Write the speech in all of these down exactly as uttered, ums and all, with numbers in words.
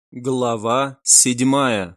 Глава седьмая.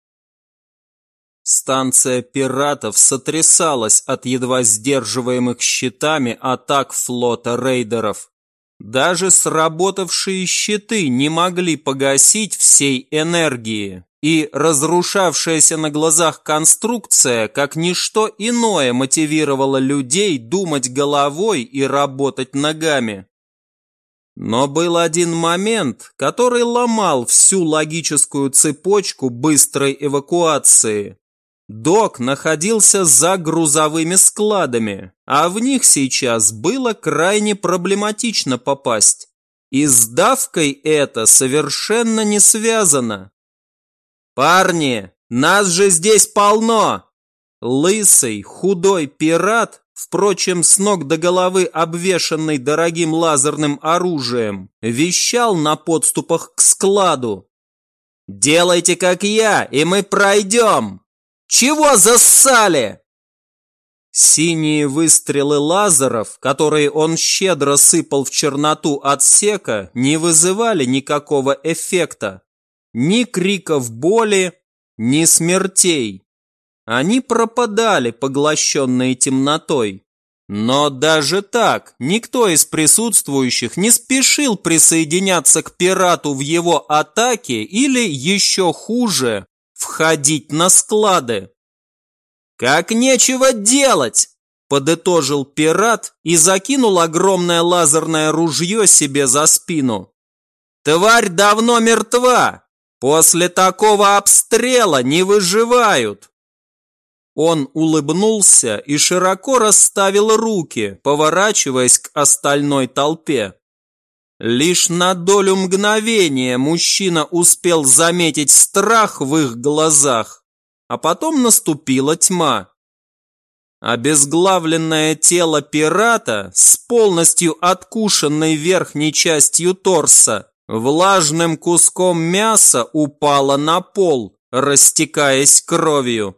Станция пиратов сотрясалась от едва сдерживаемых щитами атак флота рейдеров. Даже сработавшие щиты не могли погасить всей энергии, и разрушавшаяся на глазах конструкция, как ничто иное, мотивировала людей думать головой и работать ногами. Но был один момент, который ломал всю логическую цепочку быстрой эвакуации. Док находился за грузовыми складами, а в них сейчас было крайне проблематично попасть. И с давкой это совершенно не связано. «Парни, нас же здесь полно!» Лысый, худой пират, впрочем, с ног до головы обвешанный дорогим лазерным оружием, вещал на подступах к складу. «Делайте, как я, и мы пройдем! Чего зассали?» Синие выстрелы лазеров, которые он щедро сыпал в черноту отсека, не вызывали никакого эффекта. Ни криков боли, ни смертей. Они пропадали, поглощенные темнотой. Но даже так никто из присутствующих не спешил присоединяться к пирату в его атаке или, еще хуже, входить на склады. «Как нечего делать!» – подытожил пират и закинул огромное лазерное ружье себе за спину. «Тварь давно мертва! После такого обстрела не выживают!» Он улыбнулся и широко расставил руки, поворачиваясь к остальной толпе. Лишь на долю мгновения мужчина успел заметить страх в их глазах, а потом наступила тьма. Обезглавленное тело пирата с полностью откушенной верхней частью торса влажным куском мяса упало на пол, растекаясь кровью.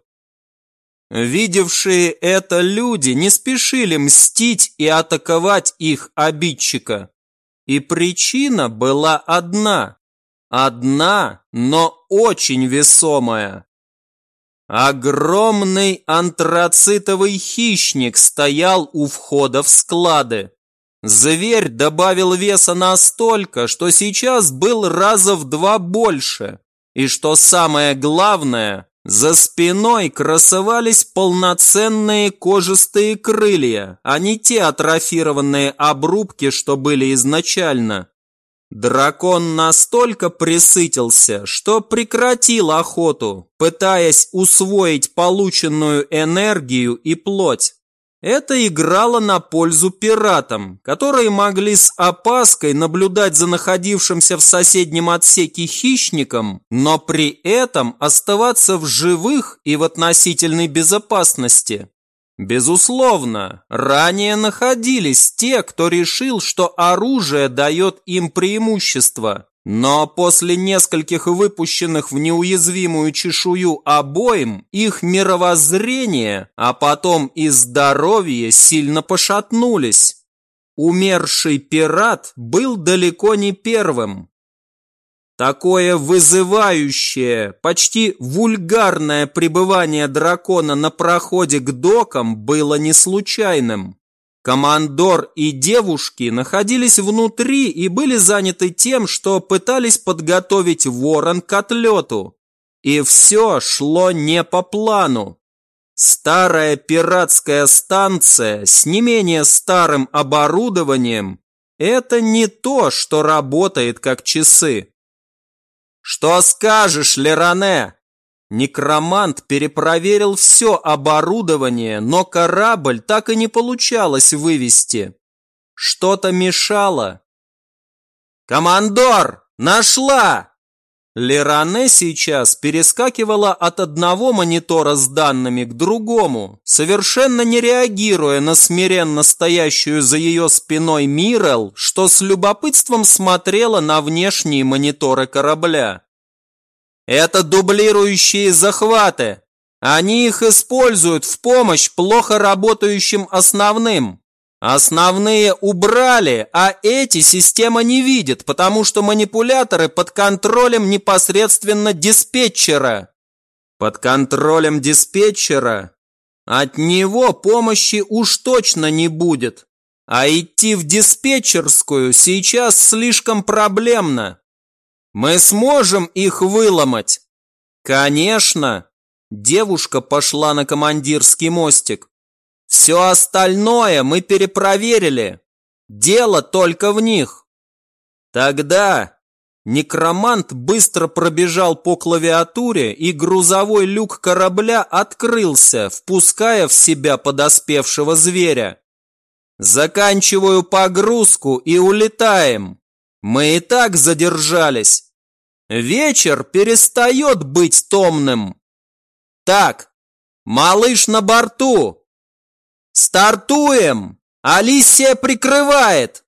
Видевшие это люди не спешили мстить и атаковать их обидчика. И причина была одна. Одна, но очень весомая. Огромный антрацитовый хищник стоял у входа в склады. Зверь добавил веса настолько, что сейчас был раза в два больше. И что самое главное, за спиной красовались полноценные кожистые крылья, а не те атрофированные обрубки, что были изначально. Дракон настолько пресытился, что прекратил охоту, пытаясь усвоить полученную энергию и плоть. Это играло на пользу пиратам, которые могли с опаской наблюдать за находившимся в соседнем отсеке хищником, но при этом оставаться в живых и в относительной безопасности. Безусловно, ранее находились те, кто решил, что оружие дает им преимущество. Но после нескольких выпущенных в неуязвимую чешую обоим, их мировоззрение, а потом и здоровье сильно пошатнулись. Умерший пират был далеко не первым. Такое вызывающее, почти вульгарное пребывание дракона на проходе к докам было не случайным. Командор и девушки находились внутри и были заняты тем, что пытались подготовить ворон к отлету. И все шло не по плану. Старая пиратская станция с не менее старым оборудованием – это не то, что работает как часы. «Что скажешь, Леране?» Некромант перепроверил все оборудование, но корабль так и не получалось вывести. Что-то мешало. «Командор, нашла!» Леране сейчас перескакивала от одного монитора с данными к другому, совершенно не реагируя на смиренно стоящую за ее спиной Мирел, что с любопытством смотрела на внешние мониторы корабля. «Это дублирующие захваты. Они их используют в помощь плохо работающим основным. Основные убрали, а эти система не видит, потому что манипуляторы под контролем непосредственно диспетчера. Под контролем диспетчера? От него помощи уж точно не будет. А идти в диспетчерскую сейчас слишком проблемно. Мы сможем их выломать? Конечно. Девушка пошла на командирский мостик. Все остальное мы перепроверили. Дело только в них. Тогда некромант быстро пробежал по клавиатуре, и грузовой люк корабля открылся, впуская в себя подоспевшего зверя. Заканчиваю погрузку и улетаем. Мы и так задержались. Вечер перестает быть томным. Так, малыш на борту. Стартуем! Алисия прикрывает!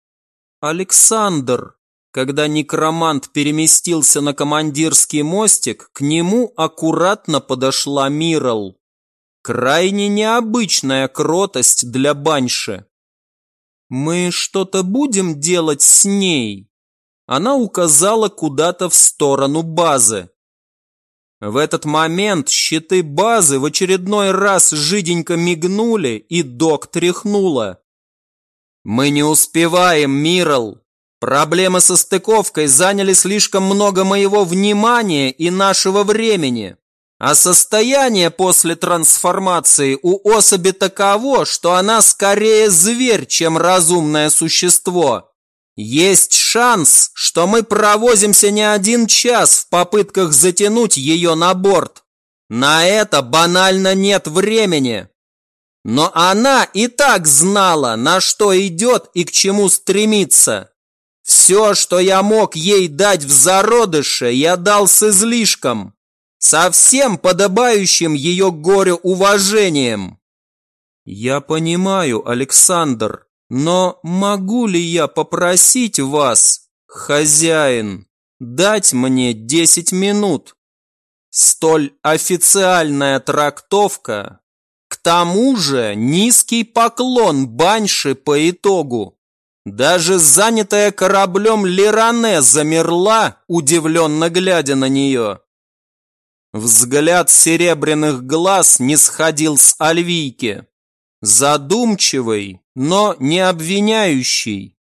Александр, когда некромант переместился на командирский мостик, к нему аккуратно подошла Мирал. Крайне необычная кротость для банши. «Мы что-то будем делать с ней?» Она указала куда-то в сторону базы. В этот момент щиты базы в очередной раз жиденько мигнули, и док тряхнула. «Мы не успеваем, Мирал. Проблемы со стыковкой заняли слишком много моего внимания и нашего времени. А состояние после трансформации у особи таково, что она скорее зверь, чем разумное существо. Есть шанс, что мы провозимся не один час в попытках затянуть ее на борт. На это банально нет времени. Но она и так знала, на что идет и к чему стремится. Все, что я мог ей дать в зародыше, я дал с излишком. Со всем подобающим ее горю уважением. Я понимаю, Александр, но могу ли я попросить вас, хозяин, дать мне десять минут? Столь официальная трактовка. К тому же низкий поклон банши по итогу. Даже занятая кораблем Леране замерла, удивленно глядя на нее. Взгляд серебряных глаз не сходил с Альвийки. Задумчивый, но не обвиняющий.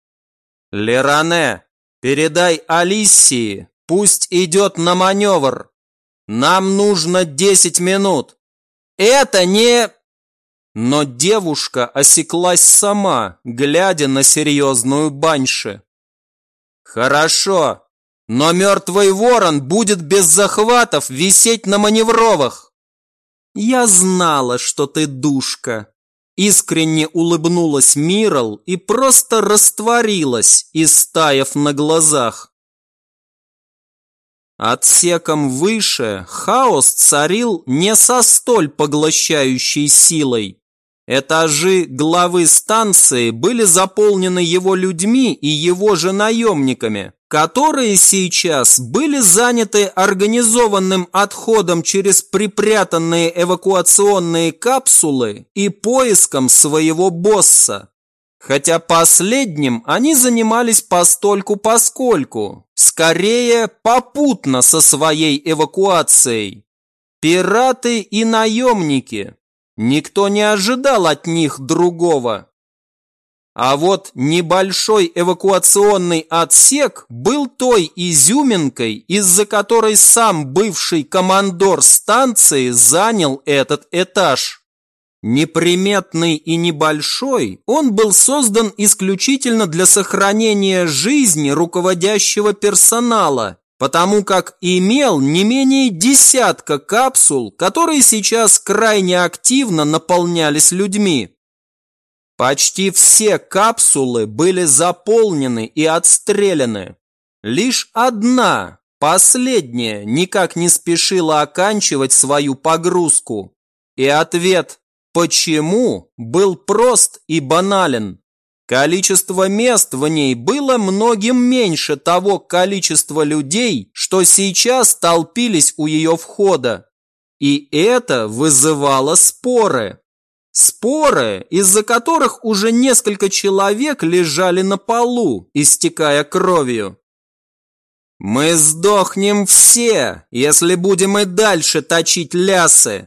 «Леране, передай Алиссии, пусть идет на маневр. Нам нужно десять минут. Это не...» Но девушка осеклась сама, глядя на серьезную банши. «Хорошо. Но мертвый ворон будет без захватов висеть на маневровых». «Я знала, что ты душка», – искренне улыбнулась Мирал и просто растворилась, истаяв на глазах. Отсеком выше хаос царил не со столь поглощающей силой. Этажи главы станции были заполнены его людьми и его же наемниками, которые сейчас были заняты организованным отходом через припрятанные эвакуационные капсулы и поиском своего босса. Хотя последним они занимались постольку-поскольку, скорее попутно со своей эвакуацией. Пираты и наемники. Никто не ожидал от них другого. А вот небольшой эвакуационный отсек был той изюминкой, из-за которой сам бывший командор станции занял этот этаж. Неприметный и небольшой, он был создан исключительно для сохранения жизни руководящего персонала, потому как имел не менее десятка капсул, которые сейчас крайне активно наполнялись людьми. Почти все капсулы были заполнены и отстреляны. Лишь одна, последняя, никак не спешила оканчивать свою погрузку. И ответ «почему?» был прост и банален. Количество мест в ней было многим меньше того количества людей, что сейчас толпились у ее входа. И это вызывало споры. Споры, из-за которых уже несколько человек лежали на полу, истекая кровью. Мы сдохнем все, если будем и дальше точить лясы.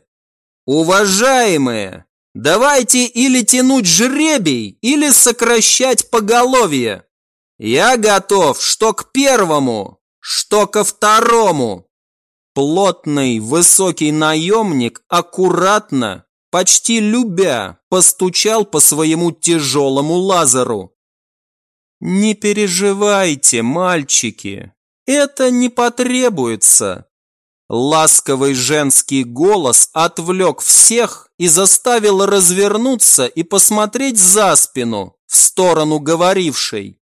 Уважаемые, давайте или тянуть жребий, или сокращать поголовье. Я готов что к первому, что ко второму. Плотный, высокий наемник аккуратно, почти любя, постучал по своему тяжелому лазеру. Не переживайте, мальчики. Это не потребуется. Ласковый женский голос отвлек всех и заставил развернуться и посмотреть за спину, в сторону говорившей.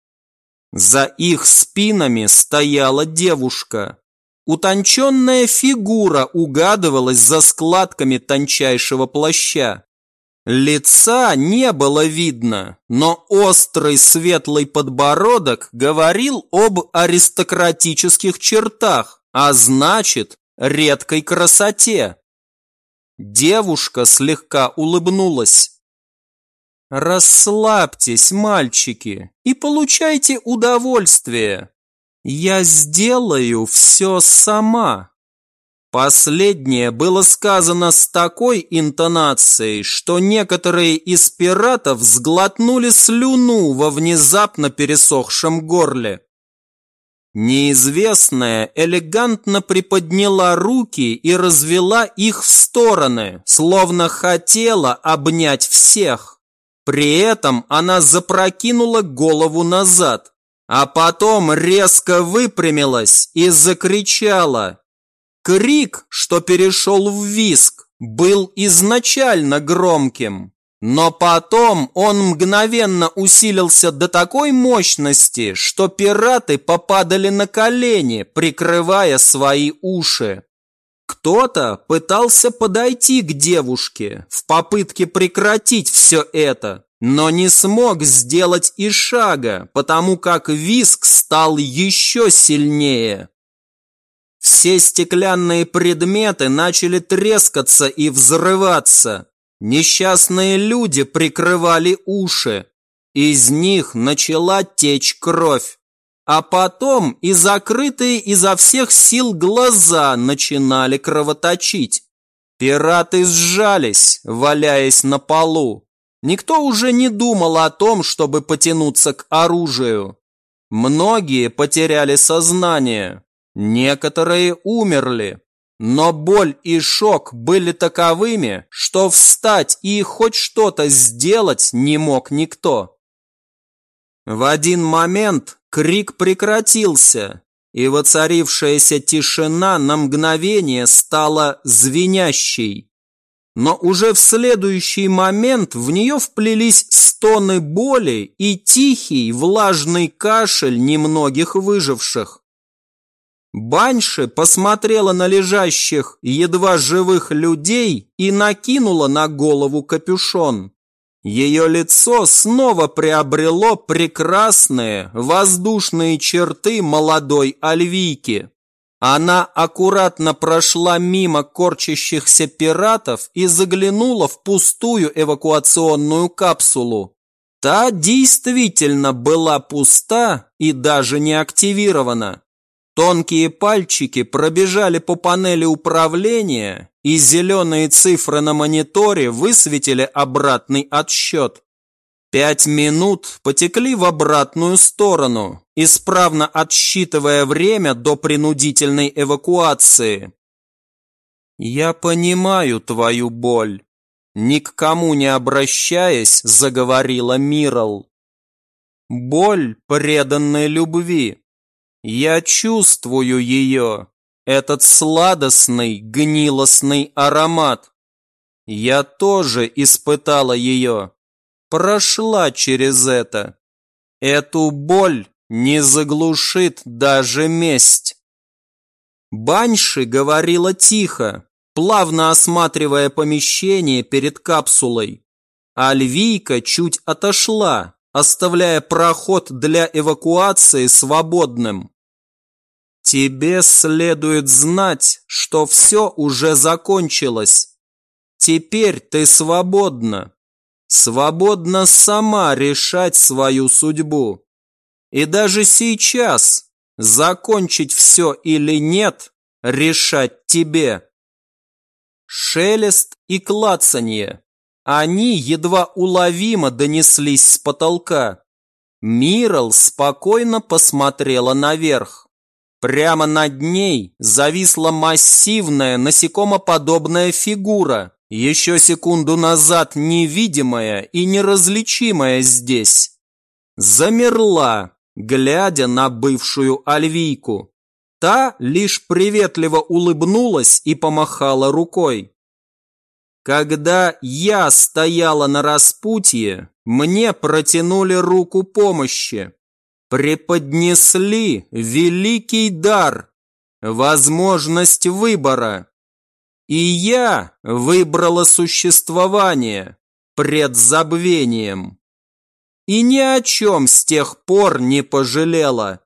За их спинами стояла девушка. Утонченная фигура угадывалась за складками тончайшего плаща. Лица не было видно, но острый светлый подбородок говорил об аристократических чертах, а значит, редкой красоте. Девушка слегка улыбнулась. «Расслабьтесь, мальчики, и получайте удовольствие. Я сделаю все сама». Последнее было сказано с такой интонацией, что некоторые из пиратов сглотнули слюну во внезапно пересохшем горле. Неизвестная элегантно приподняла руки и развела их в стороны, словно хотела обнять всех. При этом она запрокинула голову назад, а потом резко выпрямилась и закричала. Крик, что перешел в визг, был изначально громким, но потом он мгновенно усилился до такой мощности, что пираты попадали на колени, прикрывая свои уши. Кто-то пытался подойти к девушке в попытке прекратить все это, но не смог сделать и шага, потому как визг стал еще сильнее. Все стеклянные предметы начали трескаться и взрываться. Несчастные люди прикрывали уши. Из них начала течь кровь. А потом и закрытые изо всех сил глаза начинали кровоточить. Пираты сжались, валяясь на полу. Никто уже не думал о том, чтобы потянуться к оружию. Многие потеряли сознание. Некоторые умерли, но боль и шок были таковыми, что встать и хоть что-то сделать не мог никто. В один момент крик прекратился, и воцарившаяся тишина на мгновение стала звенящей. Но уже в следующий момент в нее вплелись стоны боли и тихий влажный кашель немногих выживших. Банши посмотрела на лежащих едва живых людей и накинула на голову капюшон. Ее лицо снова приобрело прекрасные воздушные черты молодой альвийки. Она аккуратно прошла мимо корчащихся пиратов и заглянула в пустую эвакуационную капсулу. Та действительно была пуста и даже не активирована. Тонкие пальчики пробежали по панели управления, и зеленые цифры на мониторе высветили обратный отсчет. Пять минут потекли в обратную сторону, исправно отсчитывая время до принудительной эвакуации. «Я понимаю твою боль», – ни к кому не обращаясь, заговорила Мирал. «Боль преданной любви. Я чувствую ее, этот сладостный, гнилостный аромат. Я тоже испытала ее, прошла через это. Эту боль не заглушит даже месть». Банши говорила тихо, плавно осматривая помещение перед капсулой. Альвийка чуть отошла, оставляя проход для эвакуации свободным. «Тебе следует знать, что все уже закончилось. Теперь ты свободна. Свободна сама решать свою судьбу. И даже сейчас закончить все или нет решать тебе. Шелест и клацанье. Они едва уловимо донеслись с потолка. Мирал спокойно посмотрела наверх. Прямо над ней зависла массивная насекомоподобная фигура, еще секунду назад невидимая и неразличимая здесь. Замерла, глядя на бывшую альвийку. Та лишь приветливо улыбнулась и помахала рукой. Когда я стояла на распутье, мне протянули руку помощи. Преподнесли великий дар, возможность выбора. И я выбрала существование пред забвением. И ни о чем с тех пор не пожалела.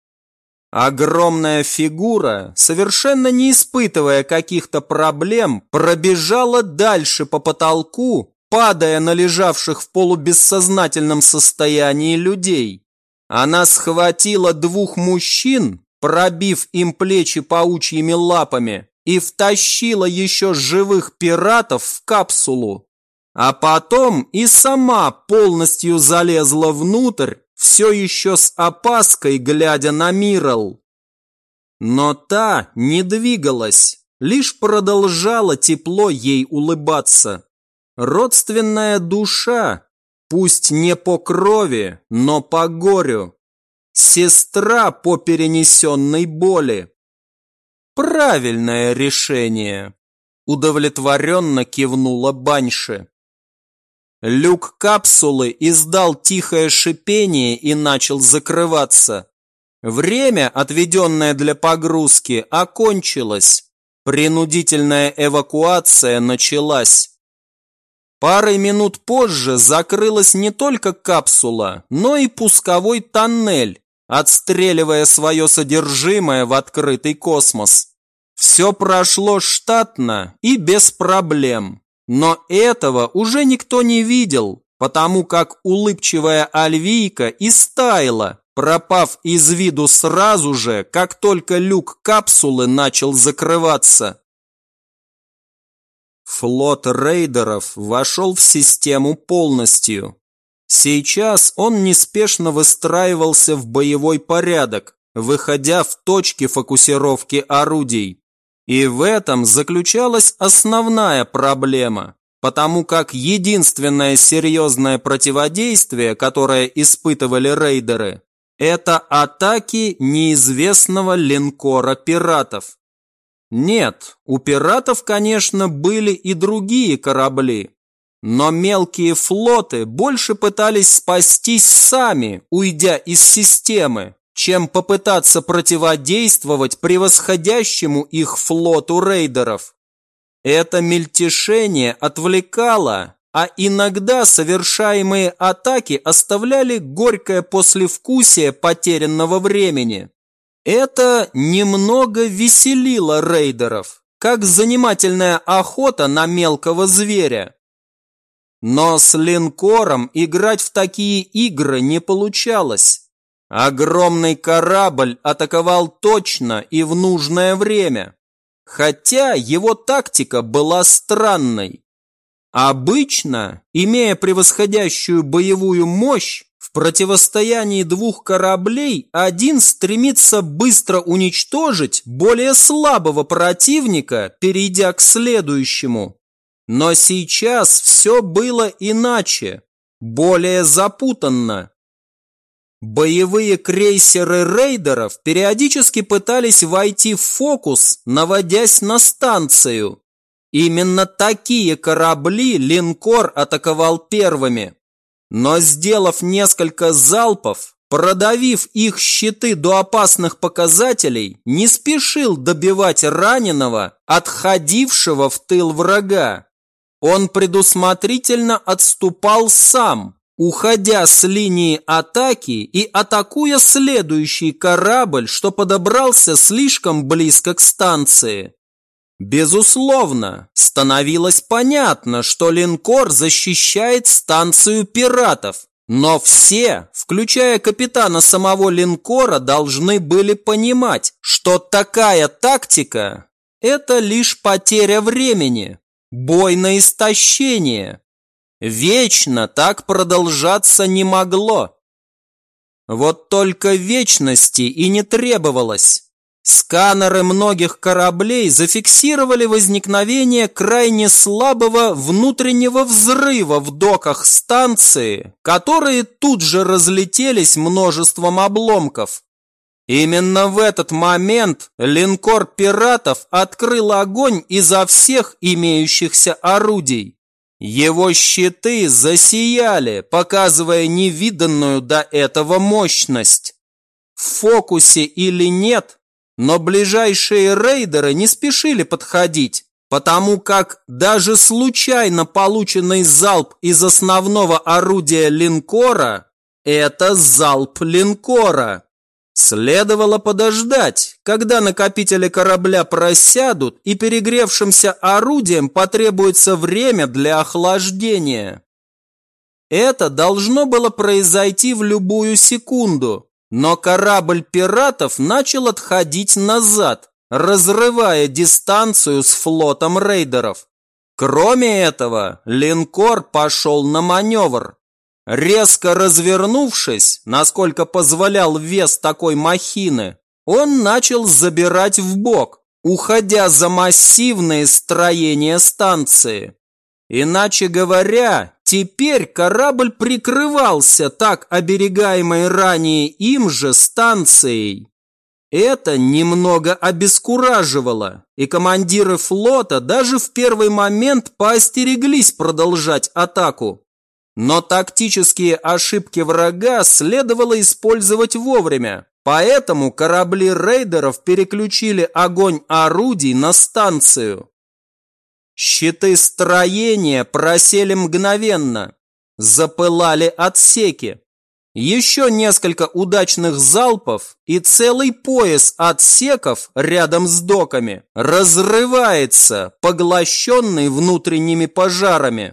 Огромная фигура, совершенно не испытывая каких-то проблем, пробежала дальше по потолку, падая на лежавших в полубессознательном состоянии людей. Она схватила двух мужчин, пробив им плечи паучьими лапами, и втащила еще живых пиратов в капсулу. А потом и сама полностью залезла внутрь, все еще с опаской глядя на Мирал. Но та не двигалась, лишь продолжала тепло ей улыбаться. Родственная душа, пусть не по крови, но по горю. Сестра по перенесенной боли. Правильное решение, удовлетворенно кивнула Банши. Люк капсулы издал тихое шипение и начал закрываться. Время, отведенное для погрузки, окончилось. Принудительная эвакуация началась. Парой минут позже закрылась не только капсула, но и пусковой тоннель, отстреливая свое содержимое в открытый космос. Все прошло штатно и без проблем. Но этого уже никто не видел, потому как улыбчивая альвийка истаяла, пропав из виду сразу же, как только люк капсулы начал закрываться. Флот рейдеров вошел в систему полностью. Сейчас он неспешно выстраивался в боевой порядок, выходя в точки фокусировки орудий. И в этом заключалась основная проблема, потому как единственное серьезное противодействие, которое испытывали рейдеры, это атаки неизвестного линкора пиратов. Нет, у пиратов, конечно, были и другие корабли, но мелкие флоты больше пытались спастись сами, уйдя из системы, чем попытаться противодействовать превосходящему их флоту рейдеров. Это мельтешение отвлекало, а иногда совершаемые атаки оставляли горькое послевкусие потерянного времени. Это немного веселило рейдеров, как занимательная охота на мелкого зверя. Но с линкором играть в такие игры не получалось. Огромный корабль атаковал точно и в нужное время, хотя его тактика была странной. Обычно, имея превосходящую боевую мощь, в противостоянии двух кораблей один стремится быстро уничтожить более слабого противника, перейдя к следующему. Но сейчас все было иначе, более запутанно. Боевые крейсеры рейдеров периодически пытались войти в фокус, наводясь на станцию. Именно такие корабли линкор атаковал первыми. Но сделав несколько залпов, продавив их щиты до опасных показателей, не спешил добивать раненого, отходившего в тыл врага. Он предусмотрительно отступал сам, уходя с линии атаки и атакуя следующий корабль, что подобрался слишком близко к станции. Безусловно, становилось понятно, что линкор защищает станцию пиратов, но все, включая капитана самого линкора, должны были понимать, что такая тактика – это лишь потеря времени, бой на истощение. Вечно так продолжаться не могло. Вот только вечности и не требовалось. Сканеры многих кораблей зафиксировали возникновение крайне слабого внутреннего взрыва в доках станции, которые тут же разлетелись множеством обломков. Именно в этот момент линкор пиратов открыл огонь изо всех имеющихся орудий. Его щиты засияли, показывая невиданную до этого мощность. В фокусе или нет, но ближайшие рейдеры не спешили подходить, потому как даже случайно полученный залп из основного орудия линкора – это залп линкора. Следовало подождать, когда накопители корабля просядут и перегревшимся орудием потребуется время для охлаждения. Это должно было произойти в любую секунду, но корабль пиратов начал отходить назад, разрывая дистанцию с флотом рейдеров. Кроме этого, линкор пошел на маневр. Резко развернувшись, насколько позволял вес такой махины, он начал забирать вбок, уходя за массивные строения станции. Иначе говоря, теперь корабль прикрывался так оберегаемой ранее им же станцией. Это немного обескураживало, и командиры флота даже в первый момент поостереглись продолжать атаку. Но тактические ошибки врага следовало использовать вовремя, поэтому корабли рейдеров переключили огонь орудий на станцию. Щиты строения просели мгновенно, запылали отсеки. Еще несколько удачных залпов, и целый пояс отсеков рядом с доками разрывается, поглощенный внутренними пожарами.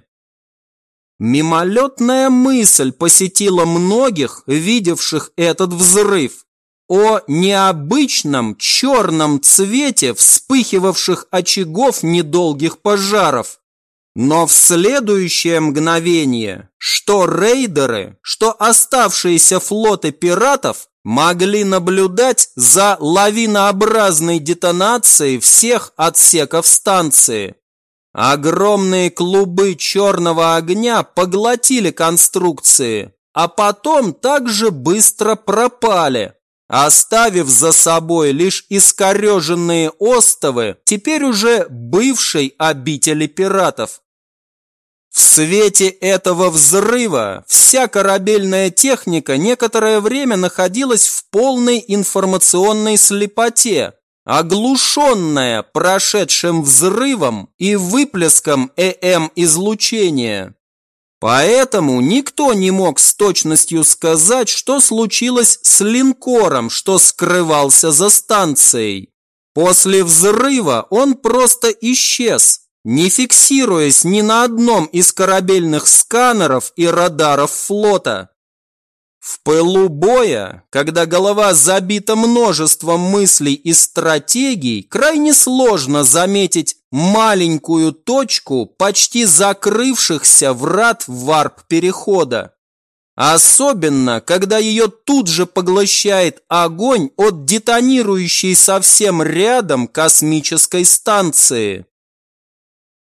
Мимолетная мысль посетила многих, видевших этот взрыв, о необычном черном цвете вспыхивавших очагов недолгих пожаров. Но в следующее мгновение что рейдеры, что оставшиеся флоты пиратов могли наблюдать за лавинообразной детонацией всех отсеков станции. Огромные клубы черного огня поглотили конструкции, а потом также быстро пропали, оставив за собой лишь искореженные остовы теперь уже бывшей обители пиратов. В свете этого взрыва вся корабельная техника некоторое время находилась в полной информационной слепоте, оглушенная прошедшим взрывом и выплеском Э М-излучения. Поэтому никто не мог с точностью сказать, что случилось с линкором, что скрывался за станцией. После взрыва он просто исчез, не фиксируясь ни на одном из корабельных сканеров и радаров флота. В пылу боя, когда голова забита множеством мыслей и стратегий, крайне сложно заметить маленькую точку почти закрывшихся врат варп-перехода. Особенно, когда ее тут же поглощает огонь от детонирующей совсем рядом космической станции.